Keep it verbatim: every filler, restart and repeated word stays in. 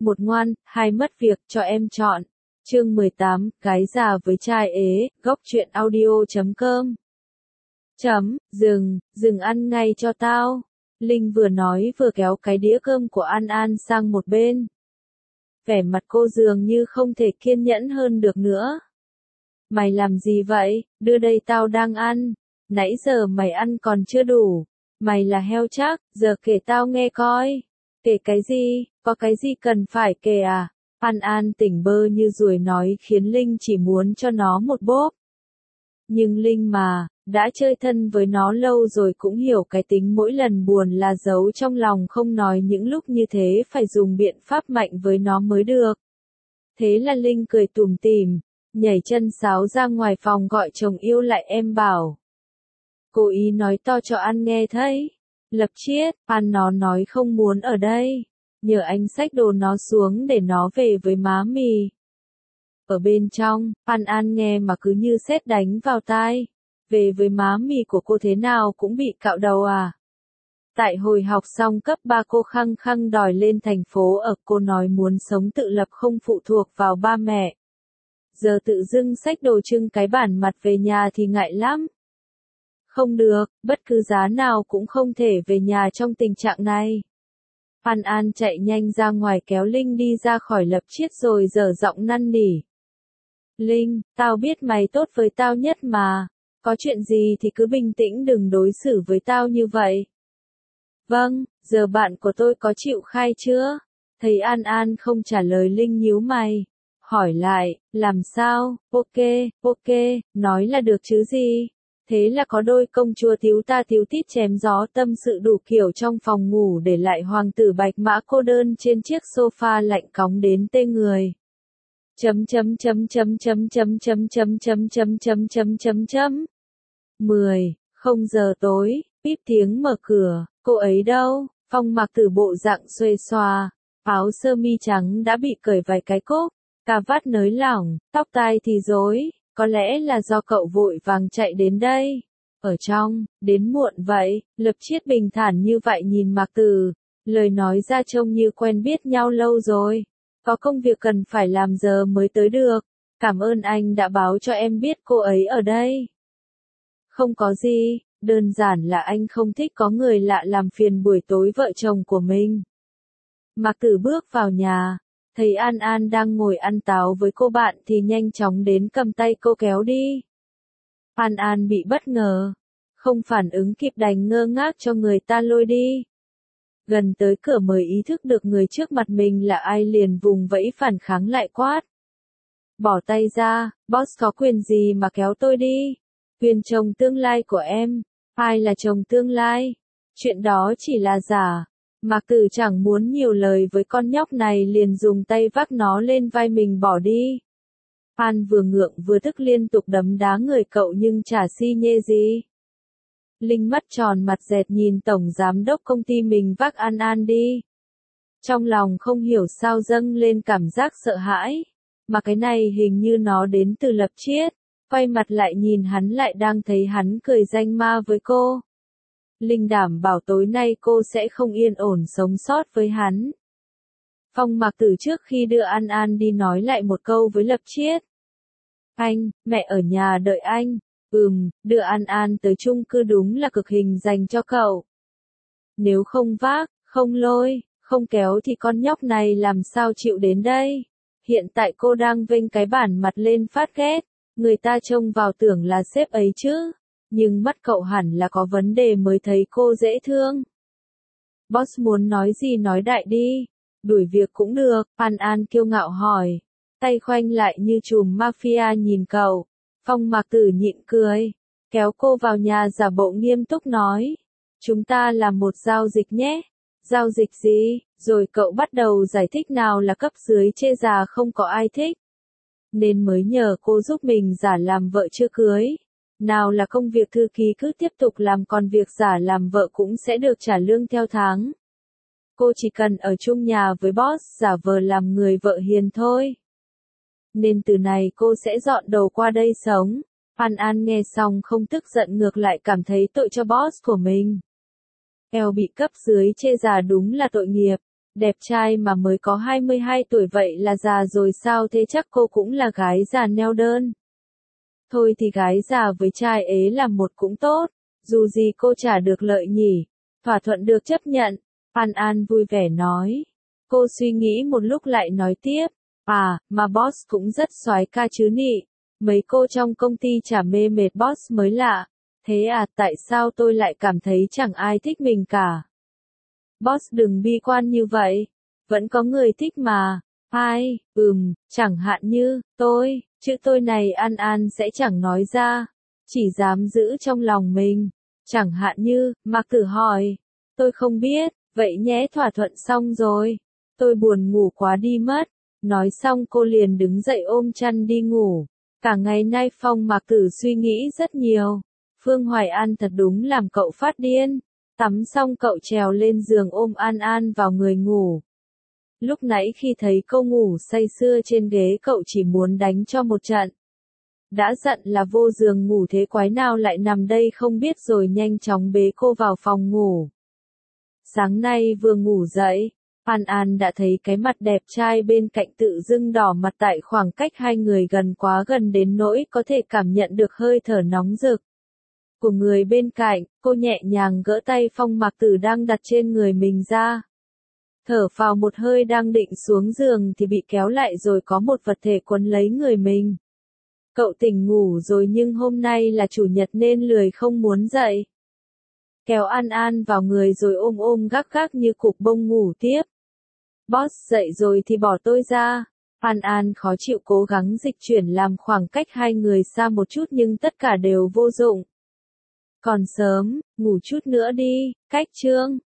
một ngoan, hai mất việc, cho em chọn. Chương mười tám, gái già với trai ế, góc truyện audio chấm com. Chấm, dừng, dừng ăn ngay cho tao. Linh vừa nói vừa kéo cái đĩa cơm của An An sang một bên. Vẻ mặt cô dường như không thể kiên nhẫn hơn được nữa. Mày làm gì vậy? Đưa đây tao đang ăn. Nãy giờ mày ăn còn chưa đủ. Mày là heo chắc, giờ kể tao nghe coi. Kể cái gì? Có cái gì cần phải kể à? An An tỉnh bơ như ruồi nói khiến Linh chỉ muốn cho nó một bóp. Nhưng Linh mà, đã chơi thân với nó lâu rồi cũng hiểu cái tính mỗi lần buồn là giấu trong lòng không nói, những lúc như thế phải dùng biện pháp mạnh với nó mới được. Thế là Linh cười tủm tỉm, nhảy chân sáo ra ngoài phòng gọi chồng yêu lại em bảo. Cô ý nói to cho An nghe thấy. Lập Chiết, An nó nói không muốn ở đây. Nhờ anh xách đồ nó xuống để nó về với má mì. Ở bên trong, An An nghe mà cứ như sét đánh vào tai. Về với má mì của cô thế nào cũng bị cạo đầu à. Tại hồi học xong cấp ba cô khăng khăng đòi lên thành phố ở, cô nói muốn sống tự lập không phụ thuộc vào ba mẹ. Giờ tự dưng xách đồ trưng cái bản mặt về nhà thì ngại lắm. Không được, bất cứ giá nào cũng không thể về nhà trong tình trạng này. An An chạy nhanh ra ngoài kéo Linh đi ra khỏi Lập Chiết rồi dở giọng năn nỉ. Linh, tao biết mày tốt với tao nhất mà. Có chuyện gì thì cứ bình tĩnh, đừng đối xử với tao như vậy. Vâng, giờ bạn của tôi có chịu khai chưa? Thấy An An không trả lời, Linh nhíu mày. Hỏi lại, làm sao? Ok, ok, nói là được chứ gì? Thế là có đôi công chúa tíu ta tíu tít chém gió tâm sự đủ kiểu trong phòng ngủ, để lại hoàng tử bạch mã cô đơn trên chiếc sofa lạnh cóng đến tê người. Chấm chấm chấm chấm chấm chấm chấm chấm chấm chấm chấm chấm chấm chấm. mười, không giờ tối, píp tiếng mở cửa, cô ấy đâu? Phong Mặc Tử bộ dạng xuề xòa, áo sơ mi trắng đã bị cởi vài cái cúc, cà vạt nới lỏng, tóc tai thì rối. Có lẽ là do cậu vội vàng chạy đến đây. Ở trong, đến muộn vậy. Lập Chiết bình thản như vậy nhìn Mạc Tử. Lời nói ra trông như quen biết nhau lâu rồi. Có công việc cần phải làm giờ mới tới được. Cảm ơn anh đã báo cho em biết cô ấy ở đây. Không có gì, đơn giản là anh không thích có người lạ làm phiền buổi tối vợ chồng của mình. Mạc Tử bước vào nhà. Thấy An An đang ngồi ăn táo với cô bạn thì nhanh chóng đến cầm tay cô kéo đi. An An bị bất ngờ. Không phản ứng kịp đành ngơ ngác cho người ta lôi đi. Gần tới cửa mới ý thức được người trước mặt mình là ai, liền vùng vẫy phản kháng lại quát. Bỏ tay ra, boss có quyền gì mà kéo tôi đi? Quyền chồng tương lai của em. Ai là chồng tương lai? Chuyện đó chỉ là giả. Mạc Tử chẳng muốn nhiều lời với con nhóc này, liền dùng tay vác nó lên vai mình bỏ đi. An vừa ngượng vừa tức liên tục đấm đá người cậu nhưng chả si nhê gì. Linh mắt tròn mặt dẹt nhìn tổng giám đốc công ty mình vác An An đi. Trong lòng không hiểu sao dâng lên cảm giác sợ hãi. Mà cái này hình như nó đến từ Lập Chiết. Quay mặt lại nhìn hắn lại đang thấy hắn cười danh ma với cô. Linh đảm bảo tối nay cô sẽ không yên ổn sống sót với hắn. Phong Mặc Tử trước khi đưa An An đi nói lại một câu với Lập Chiết. Anh, mẹ ở nhà đợi anh. Ừm, đưa An An tới chung cư đúng là cực hình dành cho cậu. Nếu không vác, không lôi, không kéo thì con nhóc này làm sao chịu đến đây. Hiện tại cô đang vênh cái bản mặt lên phát ghét. Người ta trông vào tưởng là sếp ấy chứ. Nhưng mắt cậu hẳn là có vấn đề mới thấy cô dễ thương. Boss muốn nói gì nói đại đi. Đuổi việc cũng được, An An kiêu ngạo hỏi. Tay khoanh lại như trùm mafia nhìn cậu. Phong Mặc Tử nhịn cười. Kéo cô vào nhà giả bộ nghiêm túc nói. Chúng ta làm một giao dịch nhé. Giao dịch gì? Rồi cậu bắt đầu giải thích nào là cấp dưới chê già không có ai thích. Nên mới nhờ cô giúp mình giả làm vợ chưa cưới. Nào là công việc thư ký cứ tiếp tục làm, còn việc giả làm vợ cũng sẽ được trả lương theo tháng. Cô chỉ cần ở chung nhà với boss, giả vờ làm người vợ hiền thôi. Nên từ này cô sẽ dọn đồ qua đây sống. An An nghe xong không tức giận, ngược lại cảm thấy tội cho boss của mình. Eo bị cấp dưới chê già đúng là tội nghiệp. Đẹp trai mà mới có hai mươi hai tuổi vậy là già rồi sao, thế chắc cô cũng là gái già neo đơn. Thôi thì gái già với trai ế là một cũng tốt, dù gì cô chả được lợi nhỉ. Thỏa thuận được chấp nhận, An An vui vẻ nói. Cô suy nghĩ một lúc lại nói tiếp, à, mà boss cũng rất soái ca chứ nị. Mấy cô trong công ty chả mê mệt boss mới lạ. Thế à, tại sao tôi lại cảm thấy chẳng ai thích mình cả? Boss đừng bi quan như vậy. Vẫn có người thích mà. Ai, ừm, chẳng hạn như, tôi, chữ tôi này An An sẽ chẳng nói ra. Chỉ dám giữ trong lòng mình. Chẳng hạn như, Mạc Tử hỏi. Tôi không biết, vậy nhé, thỏa thuận xong rồi. Tôi buồn ngủ quá đi mất. Nói xong cô liền đứng dậy ôm chăn đi ngủ. Cả ngày nay Phong Mạc Tử suy nghĩ rất nhiều. Phương Hoài An thật đúng làm cậu phát điên. Tắm xong cậu trèo lên giường ôm An An vào người ngủ. Lúc nãy khi thấy cô ngủ say sưa trên ghế cậu chỉ muốn đánh cho một trận. Đã giận là vô giường ngủ thế quái nào lại nằm đây không biết rồi nhanh chóng bế cô vào phòng ngủ. Sáng nay vừa ngủ dậy, An An đã thấy cái mặt đẹp trai bên cạnh tự dưng đỏ mặt tại khoảng cách hai người gần quá gần đến nỗi có thể cảm nhận được hơi thở nóng rực của người bên cạnh. Cô nhẹ nhàng gỡ tay Phong Mạc Tử đang đặt trên người mình ra. Thở phào một hơi đang định xuống giường thì bị kéo lại rồi có một vật thể quấn lấy người mình. Cậu tỉnh ngủ rồi nhưng hôm nay là chủ nhật nên lười không muốn dậy. Kéo An An vào người rồi ôm ôm gác gác như cục bông ngủ tiếp. Boss dậy rồi thì bỏ tôi ra. An An khó chịu cố gắng dịch chuyển làm khoảng cách hai người xa một chút nhưng tất cả đều vô dụng. Còn sớm, ngủ chút nữa đi, cách chương.